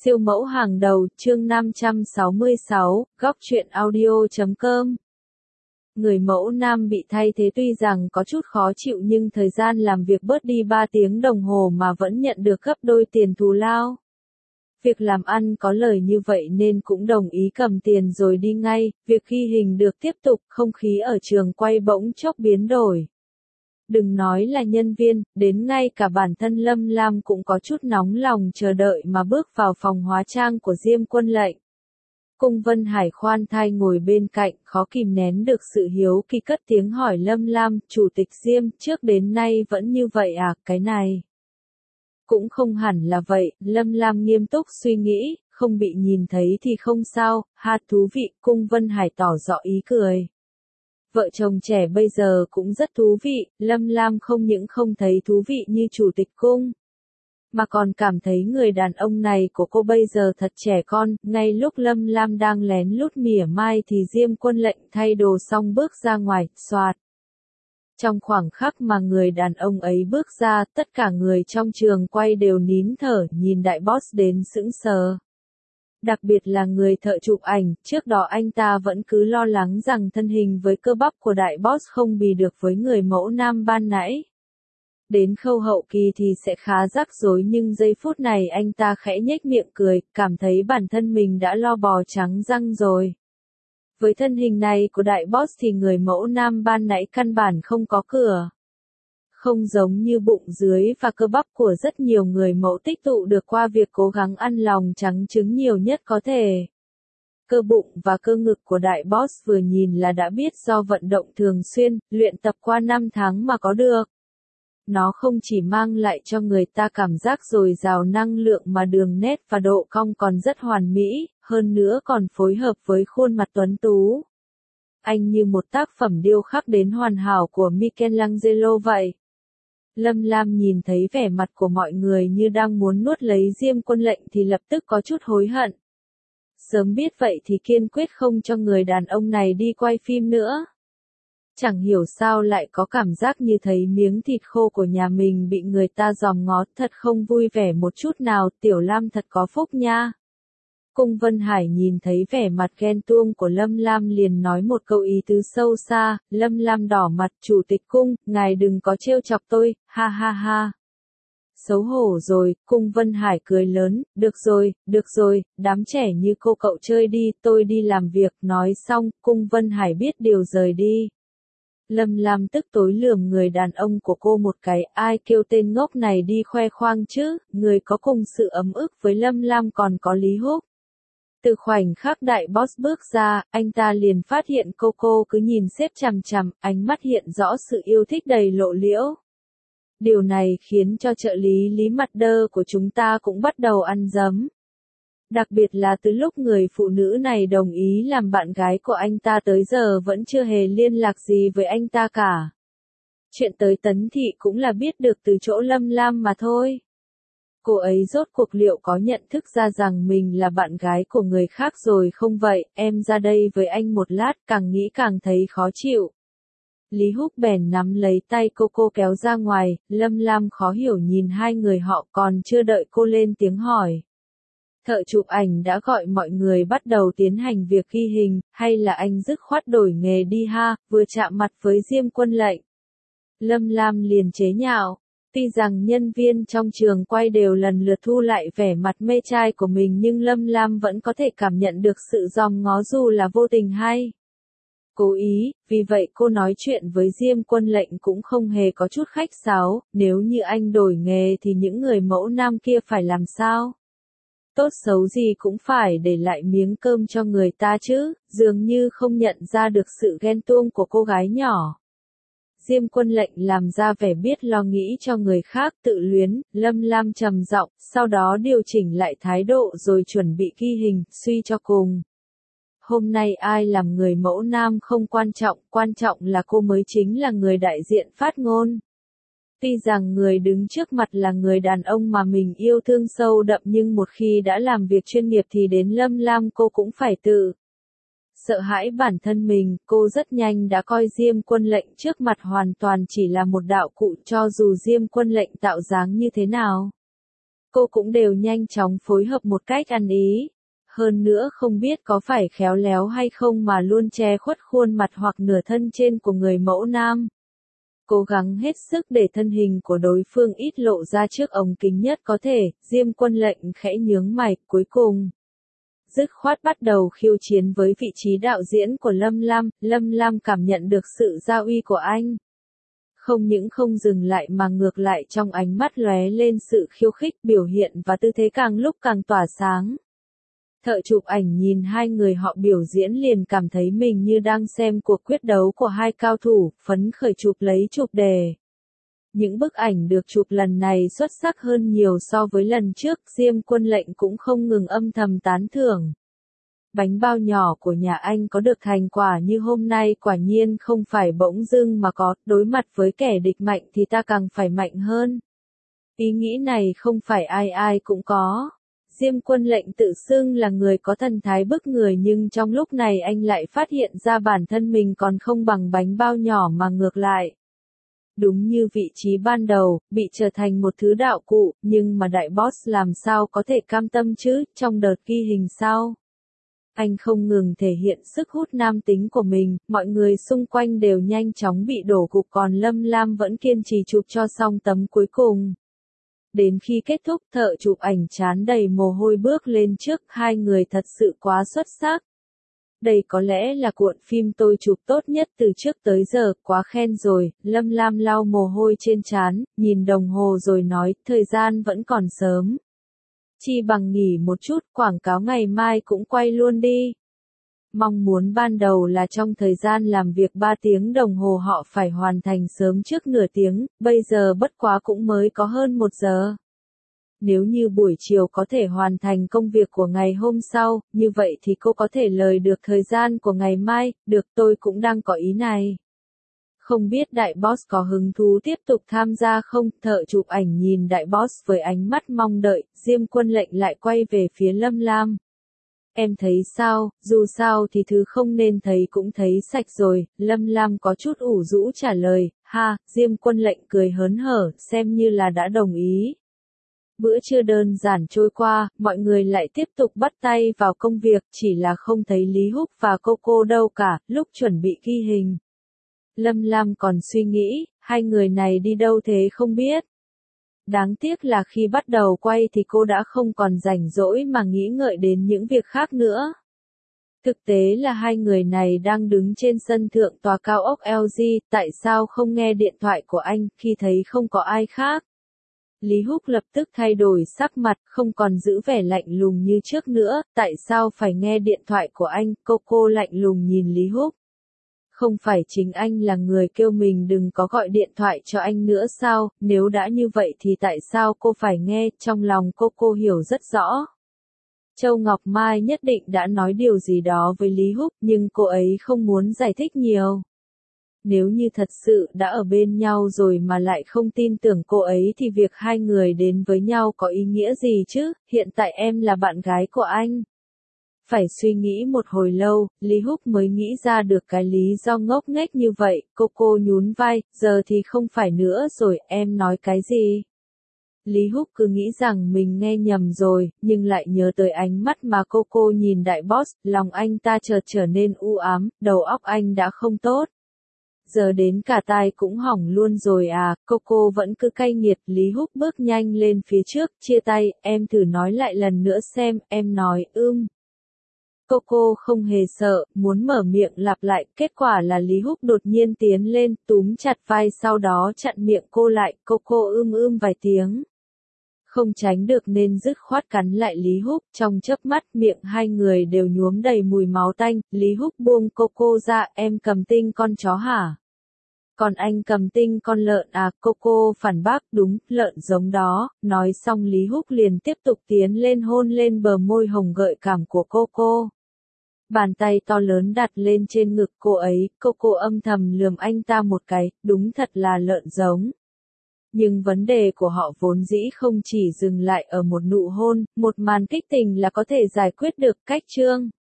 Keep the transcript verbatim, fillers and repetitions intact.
Siêu mẫu hàng đầu, chương năm trăm sáu mươi sáu, góc truyện audio chấm com. Người mẫu nam bị thay thế tuy rằng có chút khó chịu nhưng thời gian làm việc bớt đi ba tiếng đồng hồ mà vẫn nhận được gấp đôi tiền thù lao. Việc làm ăn có lời như vậy nên cũng đồng ý cầm tiền rồi đi ngay, việc ghi hình được tiếp tục, không khí ở trường quay bỗng chốc biến đổi. Đừng nói là nhân viên, đến ngay cả bản thân Lâm Lam cũng có chút nóng lòng chờ đợi mà bước vào phòng hóa trang của Diêm Quân Lệnh. Cung Vân Hải khoan thai ngồi bên cạnh, khó kìm nén được sự hiếu kỳ cất tiếng hỏi Lâm Lam, Chủ tịch Diêm, trước đến nay vẫn như vậy à, cái này. Cũng không hẳn là vậy, Lâm Lam nghiêm túc suy nghĩ, không bị nhìn thấy thì không sao, ha thú vị, Cung Vân Hải tỏ rõ ý cười. Vợ chồng trẻ bây giờ cũng rất thú vị, Lâm Lam không những không thấy thú vị như chủ tịch cung, mà còn cảm thấy người đàn ông này của cô bây giờ thật trẻ con. Ngay lúc Lâm Lam đang lén lút mỉa mai thì Diêm Quân Lệnh thay đồ xong bước ra ngoài, xoạt. Trong khoảng khắc mà người đàn ông ấy bước ra, tất cả người trong trường quay đều nín thở nhìn đại boss đến sững sờ. Đặc biệt là người thợ chụp ảnh, trước đó anh ta vẫn cứ lo lắng rằng thân hình với cơ bắp của đại boss không bì được với người mẫu nam ban nãy. Đến khâu hậu kỳ thì sẽ khá rắc rối nhưng giây phút này anh ta khẽ nhếch miệng cười, cảm thấy bản thân mình đã lo bò trắng răng rồi. Với thân hình này của đại boss thì người mẫu nam ban nãy căn bản không có cửa. Không giống như bụng dưới và cơ bắp của rất nhiều người mẫu tích tụ được qua việc cố gắng ăn lòng trắng trứng nhiều nhất có thể. Cơ bụng và cơ ngực của đại boss vừa nhìn là đã biết do vận động thường xuyên, luyện tập qua năm tháng mà có được. Nó không chỉ mang lại cho người ta cảm giác dồi dào năng lượng mà đường nét và độ cong còn rất hoàn mỹ, hơn nữa còn phối hợp với khuôn mặt tuấn tú. Anh như một tác phẩm điêu khắc đến hoàn hảo của Michelangelo vậy. Lâm Lam nhìn thấy vẻ mặt của mọi người như đang muốn nuốt lấy Diêm Quân Lệnh thì lập tức có chút hối hận. Sớm biết vậy thì kiên quyết không cho người đàn ông này đi quay phim nữa. Chẳng hiểu sao lại có cảm giác như thấy miếng thịt khô của nhà mình bị người ta dòm ngó, thật không vui vẻ một chút nào, Tiểu Lam thật có phúc nha. Cung Vân Hải nhìn thấy vẻ mặt ghen tuông của Lâm Lam liền nói một câu ý tứ sâu xa. Lâm Lam đỏ mặt, Chủ tịch Cung, ngài đừng có trêu chọc tôi, ha ha ha. Xấu hổ rồi, Cung Vân Hải cười lớn, được rồi, được rồi, đám trẻ như cô cậu chơi đi, tôi đi làm việc. Nói xong, Cung Vân Hải biết điều rời đi. Lâm Lam tức tối lườm người đàn ông của cô một cái, ai kêu tên ngốc này đi khoe khoang chứ, người có cùng sự ấm ức với Lâm Lam còn có Lý Húc. Từ khoảnh khắc đại boss bước ra, anh ta liền phát hiện cô cô cứ nhìn xếp chằm chằm, ánh mắt hiện rõ sự yêu thích đầy lộ liễu. Điều này khiến cho trợ lý Lý mặt đơ của chúng ta cũng bắt đầu ăn dấm. Đặc biệt là từ lúc người phụ nữ này đồng ý làm bạn gái của anh ta tới giờ vẫn chưa hề liên lạc gì với anh ta cả. Chuyện tới Tấn Thị cũng là biết được từ chỗ Lâm Lam mà thôi. Cô ấy rốt cuộc liệu có nhận thức ra rằng mình là bạn gái của người khác rồi không vậy, em ra đây với anh một lát, càng nghĩ càng thấy khó chịu. Lý Húc bèn nắm lấy tay cô cô kéo ra ngoài, Lâm Lam khó hiểu nhìn hai người họ còn chưa đợi cô lên tiếng hỏi. Thợ chụp ảnh đã gọi mọi người bắt đầu tiến hành việc ghi hình, hay là anh dứt khoát đổi nghề đi ha, vừa chạm mặt với Diêm Quân Lệnh. Lâm Lam liền chế nhạo. Tuy rằng nhân viên trong trường quay đều lần lượt thu lại vẻ mặt mê trai của mình nhưng Lâm Lam vẫn có thể cảm nhận được sự dòm ngó dù là vô tình hay cố ý, vì vậy cô nói chuyện với Diêm Quân Lệnh cũng không hề có chút khách sáo, nếu như anh đổi nghề thì những người mẫu nam kia phải làm sao? Tốt xấu gì cũng phải để lại miếng cơm cho người ta chứ, dường như không nhận ra được sự ghen tuông của cô gái nhỏ. Diêm Quân Lệnh làm ra vẻ biết lo nghĩ cho người khác tự luyến, Lâm Lam trầm giọng, sau đó điều chỉnh lại thái độ rồi chuẩn bị ghi hình, suy cho cùng. Hôm nay ai làm người mẫu nam không quan trọng, quan trọng là cô mới chính là người đại diện phát ngôn. Tuy rằng người đứng trước mặt là người đàn ông mà mình yêu thương sâu đậm nhưng một khi đã làm việc chuyên nghiệp thì đến Lâm Lam cô cũng phải tự sợ hãi bản thân mình, cô rất nhanh đã coi Diêm Quân Lệnh trước mặt hoàn toàn chỉ là một đạo cụ cho dù Diêm Quân Lệnh tạo dáng như thế nào. cô cũng đều nhanh chóng phối hợp một cách ăn ý. Hơn nữa không biết có phải khéo léo hay không mà luôn che khuất khuôn mặt hoặc nửa thân trên của người mẫu nam. Cố gắng hết sức để thân hình của đối phương ít lộ ra trước ống kính nhất có thể, Diêm Quân Lệnh khẽ nhướng mày, cuối cùng. Dứt khoát bắt đầu khiêu chiến với vị trí đạo diễn của Lâm Lam, Lâm Lam cảm nhận được sự gia uy của anh. Không những không dừng lại mà ngược lại trong ánh mắt lóe lên sự khiêu khích biểu hiện và tư thế càng lúc càng tỏa sáng. Thợ chụp ảnh nhìn hai người họ biểu diễn liền cảm thấy mình như đang xem cuộc quyết đấu của hai cao thủ, phấn khởi chụp lấy chụp đề. Những bức ảnh được chụp lần này xuất sắc hơn nhiều so với lần trước, Diêm Quân Lệnh cũng không ngừng âm thầm tán thưởng. Bánh bao nhỏ của nhà anh có được thành quả như hôm nay quả nhiên không phải bỗng dưng mà có, đối mặt với kẻ địch mạnh thì ta càng phải mạnh hơn. Ý nghĩ này không phải ai ai cũng có. Diêm Quân Lệnh tự xưng là người có thần thái bức người nhưng trong lúc này anh lại phát hiện ra bản thân mình còn không bằng bánh bao nhỏ mà ngược lại. Đúng như vị trí ban đầu, bị trở thành một thứ đạo cụ, nhưng mà đại boss làm sao có thể cam tâm chứ, trong đợt ghi hình sau. Anh không ngừng thể hiện sức hút nam tính của mình, mọi người xung quanh đều nhanh chóng bị đổ gục còn Lâm Lam vẫn kiên trì chụp cho xong tấm cuối cùng. Đến khi kết thúc thợ chụp ảnh trán đầy mồ hôi bước lên trước, hai người thật sự quá xuất sắc. Đây có lẽ là cuộn phim tôi chụp tốt nhất từ trước tới giờ, quá khen rồi, Lâm Lam lau mồ hôi trên trán, nhìn đồng hồ rồi nói, thời gian vẫn còn sớm. Chi bằng nghỉ một chút, quảng cáo ngày mai cũng quay luôn đi. Mong muốn ban đầu là trong thời gian làm việc ba tiếng đồng hồ họ phải hoàn thành sớm trước nửa tiếng, bây giờ bất quá cũng mới có hơn một giờ. Nếu như buổi chiều có thể hoàn thành công việc của ngày hôm sau, như vậy thì cô có thể lời được thời gian của ngày mai, được tôi cũng đang có ý này. Không biết đại boss có hứng thú tiếp tục tham gia không, thợ chụp ảnh nhìn đại boss với ánh mắt mong đợi, Diêm Quân Lệnh lại quay về phía Lâm Lam. Em thấy sao, dù sao thì thứ không nên thấy cũng thấy sạch rồi, Lâm Lam có chút ủ rũ trả lời, ha, Diêm Quân Lệnh cười hớn hở, xem như là đã đồng ý. Bữa trưa đơn giản trôi qua, mọi người lại tiếp tục bắt tay vào công việc, chỉ là không thấy Lý Húc và Coco đâu cả, lúc chuẩn bị ghi hình. Lâm Lam còn suy nghĩ, hai người này đi đâu thế không biết. Đáng tiếc là khi bắt đầu quay thì cô đã không còn rảnh rỗi mà nghĩ ngợi đến những việc khác nữa. Thực tế là hai người này đang đứng trên sân thượng tòa cao ốc lờ giê, tại sao không nghe điện thoại của anh khi thấy không có ai khác? Lý Húc lập tức thay đổi sắc mặt, không còn giữ vẻ lạnh lùng như trước nữa, tại sao phải nghe điện thoại của anh? Coco lạnh lùng nhìn Lý Húc. Không phải chính anh là người kêu mình đừng có gọi điện thoại cho anh nữa sao, nếu đã như vậy thì tại sao cô phải nghe, trong lòng cô cô hiểu rất rõ. Châu Ngọc Mai nhất định đã nói điều gì đó với Lý Húc nhưng cô ấy không muốn giải thích nhiều. Nếu như thật sự đã ở bên nhau rồi mà lại không tin tưởng cô ấy thì việc hai người đến với nhau có ý nghĩa gì chứ, hiện tại em là bạn gái của anh. Phải suy nghĩ một hồi lâu, Lý Húc mới nghĩ ra được cái lý do ngốc nghếch như vậy, cô cô nhún vai, giờ thì không phải nữa rồi, em nói cái gì? Lý Húc cứ nghĩ rằng mình nghe nhầm rồi, nhưng lại nhớ tới ánh mắt mà cô cô nhìn đại boss, lòng anh ta chợt trở nên u ám, đầu óc anh đã không tốt. Giờ đến cả tai cũng hỏng luôn rồi à, cô cô vẫn cứ cay nghiệt, Lý Húc bước nhanh lên phía trước, chia tay, em thử nói lại lần nữa xem, em nói, ưm. Coco không hề sợ, muốn mở miệng lặp lại, kết quả là Lý Húc đột nhiên tiến lên, túm chặt vai sau đó chặn miệng cô lại, Coco ưm ưm vài tiếng. Không tránh được nên dứt khoát cắn lại Lý Húc, trong chớp mắt miệng hai người đều nhuốm đầy mùi máu tanh, Lý Húc buông Coco ra, em cầm tinh con chó hả? Còn anh cầm tinh con lợn à, Coco phản bác, đúng, lợn giống đó, nói xong Lý Húc liền tiếp tục tiến lên hôn lên bờ môi hồng gợi cảm của Coco. Bàn tay to lớn đặt lên trên ngực cô ấy, Coco âm thầm lườm anh ta một cái, đúng thật là lợn giống. Nhưng vấn đề của họ vốn dĩ không chỉ dừng lại ở một nụ hôn, một màn kích tình là có thể giải quyết được, cách chương.